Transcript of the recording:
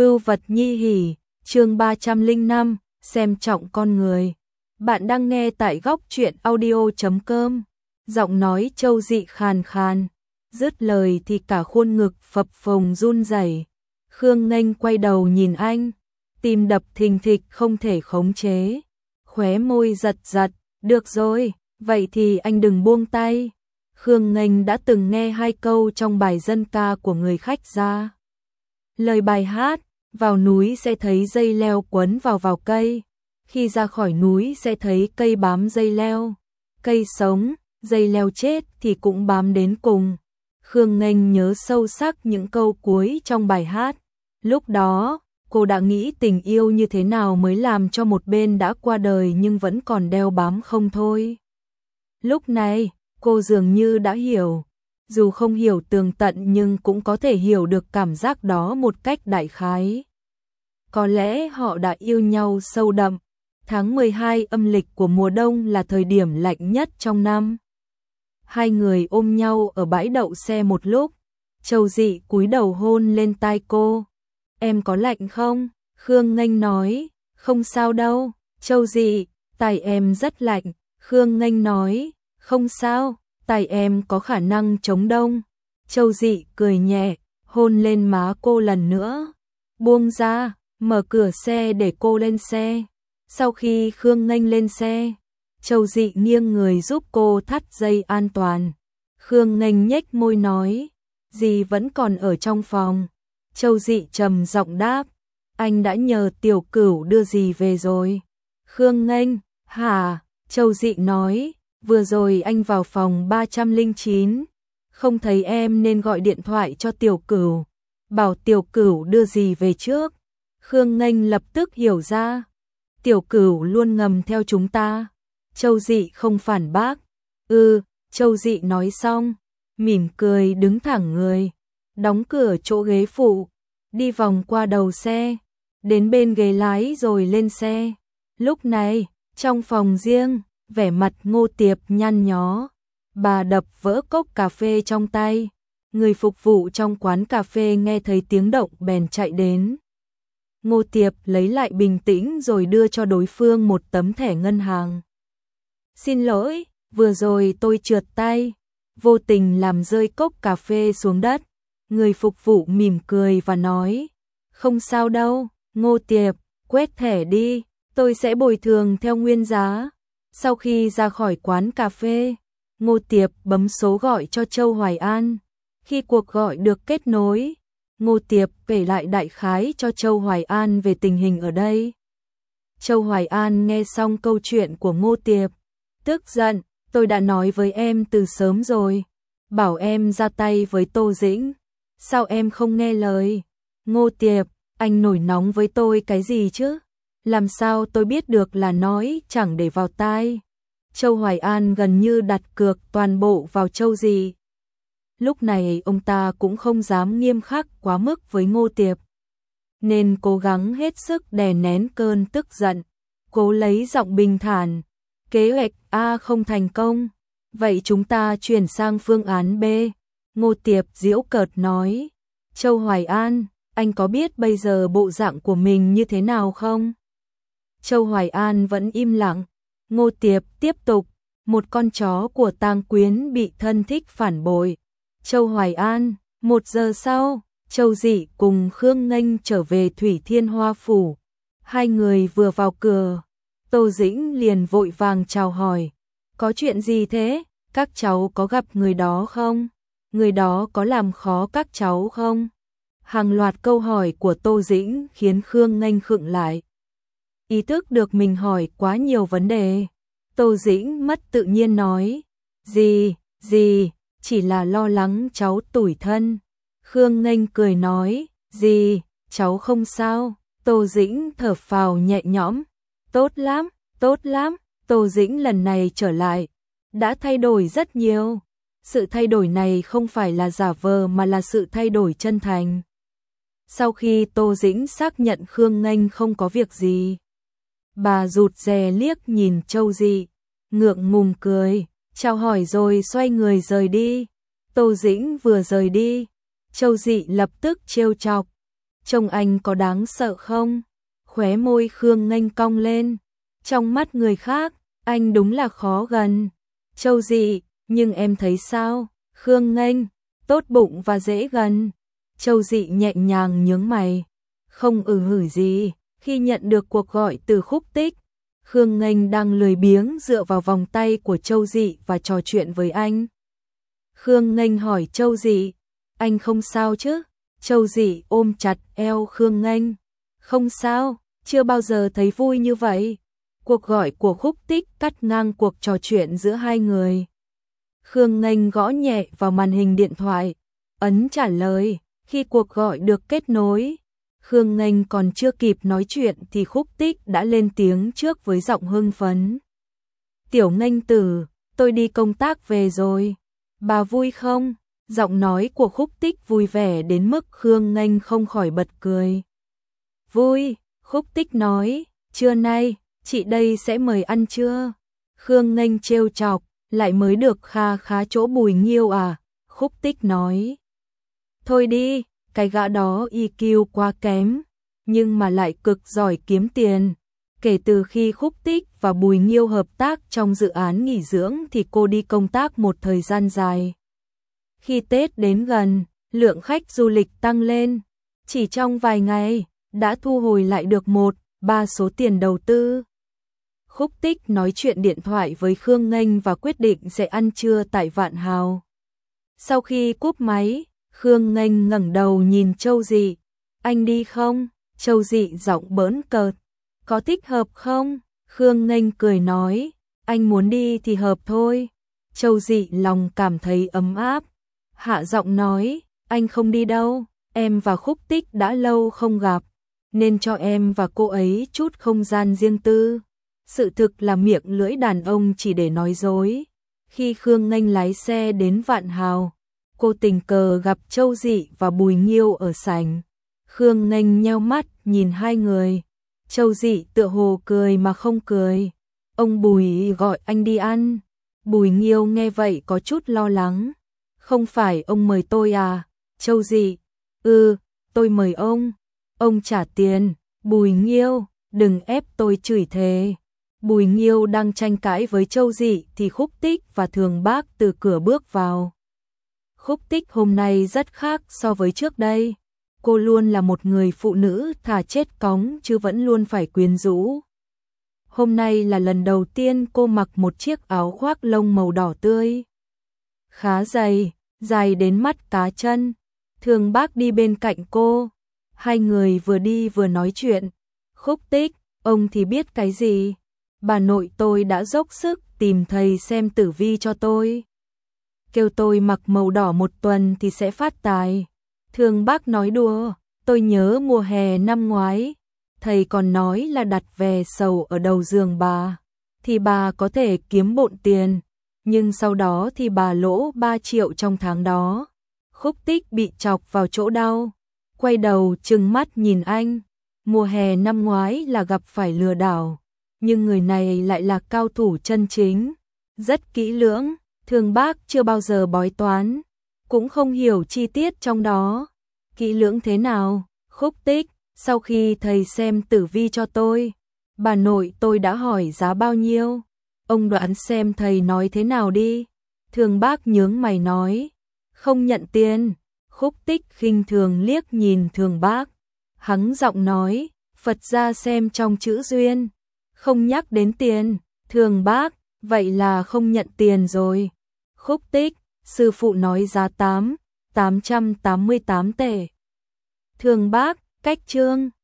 Vưu vật nhi hỉ, chương 305, xem trọng con người. Bạn đang nghe tại góc truyện audio.com. Giọng nói Châu Dị khàn khàn, dứt lời thì cả khuôn ngực phập phồng run rẩy. Khương Nghênh quay đầu nhìn anh, tim đập thình thịch không thể khống chế. Khóe môi giật giật, được rồi, vậy thì anh đừng buông tay. Khương Nghênh đã từng nghe 2 câu trong bài dân ca của người khách ra. Lời bài hát, vào núi sẽ thấy dây leo quấn vào cây, khi ra khỏi núi sẽ thấy cây bám dây leo, cây sống, dây leo chết thì cũng bám đến cùng. Khương Nghênh nhớ sâu sắc những câu cuối trong bài hát. Lúc đó, cô đã nghĩ tình yêu như thế nào mới làm cho một bên đã qua đời nhưng vẫn còn đeo bám không thôi. Lúc này, cô dường như đã hiểu. Dù không hiểu tường tận nhưng cũng có thể hiểu được cảm giác đó một cách đại khái. Có lẽ họ đã yêu nhau sâu đậm. Tháng 12 âm lịch của mùa đông là thời điểm lạnh nhất trong năm. Hai người ôm nhau ở bãi đậu xe một lúc. Châu Dị cúi đầu hôn lên tai cô. Em có lạnh không? Khương Nghênh nói. Không sao đâu. Châu Dị, tai em rất lạnh. Khương Nghênh nói. Không sao. Tai em có khả năng chống đông. Châu Dị cười nhẹ, hôn lên má cô lần nữa. Buông ra, mở cửa xe để cô lên xe. Sau khi Khương Nghênh lên xe, Châu Dị nghiêng người giúp cô thắt dây an toàn. Khương Nghênh nhếch môi nói, dì vẫn còn ở trong phòng. Châu Dị trầm giọng đáp, anh đã nhờ Tiểu Cửu đưa dì về rồi. Khương Nghênh, hả? Châu Dị nói, vừa rồi anh vào phòng 309, không thấy em nên gọi điện thoại cho Tiểu Cửu, bảo Tiểu Cửu đưa dì về trước. Khương Nghênh lập tức hiểu ra, Tiểu Cửu luôn ngầm theo chúng ta. Châu Dị không phản bác. Châu Dị nói xong, mỉm cười đứng thẳng người, đóng cửa chỗ ghế phụ, đi vòng qua đầu xe, đến bên ghế lái rồi lên xe. Lúc này, trong phòng riêng, vẻ mặt Ngô Tiệp nhăn nhó, bà đập vỡ cốc cà phê trong tay. Người phục vụ trong quán cà phê nghe thấy tiếng động bèn chạy đến. Ngô Tiệp lấy lại bình tĩnh rồi đưa cho đối phương một tấm thẻ ngân hàng. Xin lỗi, vừa rồi tôi trượt tay, vô tình làm rơi cốc cà phê xuống đất. Người phục vụ mỉm cười và nói, không sao đâu, Ngô Tiệp, quét thẻ đi, tôi sẽ bồi thường theo nguyên giá. Sau khi ra khỏi quán cà phê, Ngô Tiệp bấm số gọi cho Châu Hoài An. Khi cuộc gọi được kết nối, Ngô Tiệp kể lại đại khái cho Châu Hoài An về tình hình ở đây. Châu Hoài An nghe xong câu chuyện của Ngô Tiệp, tức giận, tôi đã nói với em từ sớm rồi, bảo em ra tay với Tô Dĩnh, sao em không nghe lời? Ngô Tiệp, anh nổi nóng với tôi cái gì chứ? Làm sao tôi biết được là nói chẳng để vào tai. Châu Hoài An gần như đặt cược toàn bộ vào Châu Dị. Lúc này ông ta cũng không dám nghiêm khắc quá mức với Ngô Tiệp, nên cố gắng hết sức đè nén cơn tức giận, cố lấy giọng bình thản. Kế hoạch A không thành công, vậy chúng ta chuyển sang phương án B. Ngô Tiệp giễu cợt nói, Châu Hoài An, anh có biết bây giờ bộ dạng của mình như thế nào không? Châu Hoài An vẫn im lặng. Ngô Tiệp tiếp tục, một con chó của Tang Quyến bị thân thích phản bội. Châu Hoài An, 1 giờ sau, Châu Dị cùng Khương Nghênh trở về Thủy Thiên Hoa Phủ. Hai người vừa vào cửa, Tô Dĩnh liền vội vàng chào hỏi. Có chuyện gì thế? Các cháu có gặp người đó không? Người đó có làm khó các cháu không? Hàng loạt câu hỏi của Tô Dĩnh khiến Khương Nghênh khựng lại. Ý thức được mình hỏi quá nhiều vấn đề, Tô Dĩnh mất tự nhiên nói, gì, chỉ là lo lắng cháu tủi thân. Khương Nghênh cười nói, gì, cháu không sao. Tô Dĩnh thở phào nhẹ nhõm, tốt lắm, Tô Dĩnh lần này trở lại, đã thay đổi rất nhiều. Sự thay đổi này không phải là giả vờ mà là sự thay đổi chân thành. Sau khi Tô Dĩnh xác nhận Khương Nghênh không có việc gì, bà rụt rè liếc nhìn Châu Dị, ngượng ngùng cười, chào hỏi rồi xoay người rời đi. Tô Dĩnh vừa rời đi, Châu Dị lập tức trêu chọc, trông anh có đáng sợ không? Khóe môi Khương Nghênh cong lên. Trong mắt người khác, anh đúng là khó gần. Châu Dị, nhưng em thấy sao? Khương Nghênh, tốt bụng và dễ gần. Châu Dị nhẹ nhàng nhướng mày. Không hử gì, khi nhận được cuộc gọi từ Khúc Tích, Khương Nghênh đang lười biếng dựa vào vòng tay của Châu Dị và trò chuyện với anh. Khương Nghênh hỏi Châu Dị, anh không sao chứ? Châu Dị ôm chặt eo Khương Nghênh. Không sao, chưa bao giờ thấy vui như vậy. Cuộc gọi của Khúc Tích cắt ngang cuộc trò chuyện giữa hai người. Khương Nghênh gõ nhẹ vào màn hình điện thoại, ấn trả lời. Khi cuộc gọi được kết nối, Khương Nghênh còn chưa kịp nói chuyện thì Khúc Tích đã lên tiếng trước với giọng hưng phấn. Tiểu Nghênh tử, tôi đi công tác về rồi. Bà vui không? Giọng nói của Khúc Tích vui vẻ đến mức Khương Nghênh không khỏi bật cười. Vui, Khúc Tích nói, trưa nay, chị đây sẽ mời ăn trưa. Khương Nghênh trêu chọc, lại mới được kha khá chỗ Bùi Nghiêu à? Khúc Tích nói. Thôi đi, cái gã đó EQ quá kém, nhưng mà lại cực giỏi kiếm tiền. Kể từ khi Khúc Tích và Bùi Nghiêu hợp tác trong dự án nghỉ dưỡng thì cô đi công tác một thời gian dài. Khi Tết đến gần, lượng khách du lịch tăng lên. Chỉ trong vài ngày, đã thu hồi lại được 1/3 số tiền đầu tư. Khúc Tích nói chuyện điện thoại với Khương Nghênh và quyết định sẽ ăn trưa tại Vạn Hào. Sau khi cúp máy, Khương Nghênh ngẩng đầu nhìn Châu Dị. Anh đi không? Châu Dị giọng bỡn cợt. Có thích hợp không? Khương Nghênh cười nói. Anh muốn đi thì hợp thôi. Châu Dị lòng cảm thấy ấm áp. Hạ giọng nói. Anh không đi đâu. Em và Khúc Tích đã lâu không gặp, nên cho em và cô ấy chút không gian riêng tư. Sự thực là miệng lưỡi đàn ông chỉ để nói dối. Khi Khương Nghênh lái xe đến Vạn Hào, cô tình cờ gặp Châu Dị và Bùi Nghiêu ở sảnh. Khương Nghênh nheo mắt nhìn hai người. Châu Dị tựa hồ cười mà không cười. Ông Bùi gọi anh đi ăn. Bùi Nghiêu nghe vậy có chút lo lắng. Không phải ông mời tôi à? Châu Dị. Tôi mời ông. Ông trả tiền. Bùi Nghiêu, đừng ép tôi chửi thề. Bùi Nghiêu đang tranh cãi với Châu Dị thì Khúc Tích và Thường Bác từ cửa bước vào. Khúc Tích hôm nay rất khác so với trước đây. Cô luôn là một người phụ nữ thà chết cóng chứ vẫn luôn phải quyến rũ. Hôm nay là lần đầu tiên cô mặc một chiếc áo khoác lông màu đỏ tươi. Khá dày, dài đến mắt cá chân. Thường Bác đi bên cạnh cô. Hai người vừa đi vừa nói chuyện. Khúc Tích, ông thì biết cái gì? Bà nội tôi đã dốc sức tìm thầy xem tử vi cho tôi. Kêu tôi mặc màu đỏ 1 tuần thì sẽ phát tài. Thường Bác nói đùa, tôi nhớ mùa hè năm ngoái, thầy còn nói là đặt về sầu ở đầu giường bà, thì bà có thể kiếm bộn tiền, nhưng sau đó thì bà lỗ 3 triệu trong tháng đó. Khúc Tích bị chọc vào chỗ đau, quay đầu trừng mắt nhìn anh. Mùa hè năm ngoái là gặp phải lừa đảo, nhưng người này lại là cao thủ chân chính, rất kỹ lưỡng. Thường Bác chưa bao giờ bói toán, cũng không hiểu chi tiết trong đó. Kỹ lưỡng thế nào? Khúc Tích, sau khi thầy xem tử vi cho tôi, bà nội tôi đã hỏi giá bao nhiêu. Ông đoán xem thầy nói thế nào đi. Thường Bác nhướng mày nói, không nhận tiền. Khúc Tích khinh thường liếc nhìn Thường Bác, hắng giọng nói, Phật gia xem trong chữ duyên, không nhắc đến tiền. Thường Bác, vậy là không nhận tiền rồi. Khúc Tích, sư phụ nói giá 888 tệ. Thường Bác, cách chương.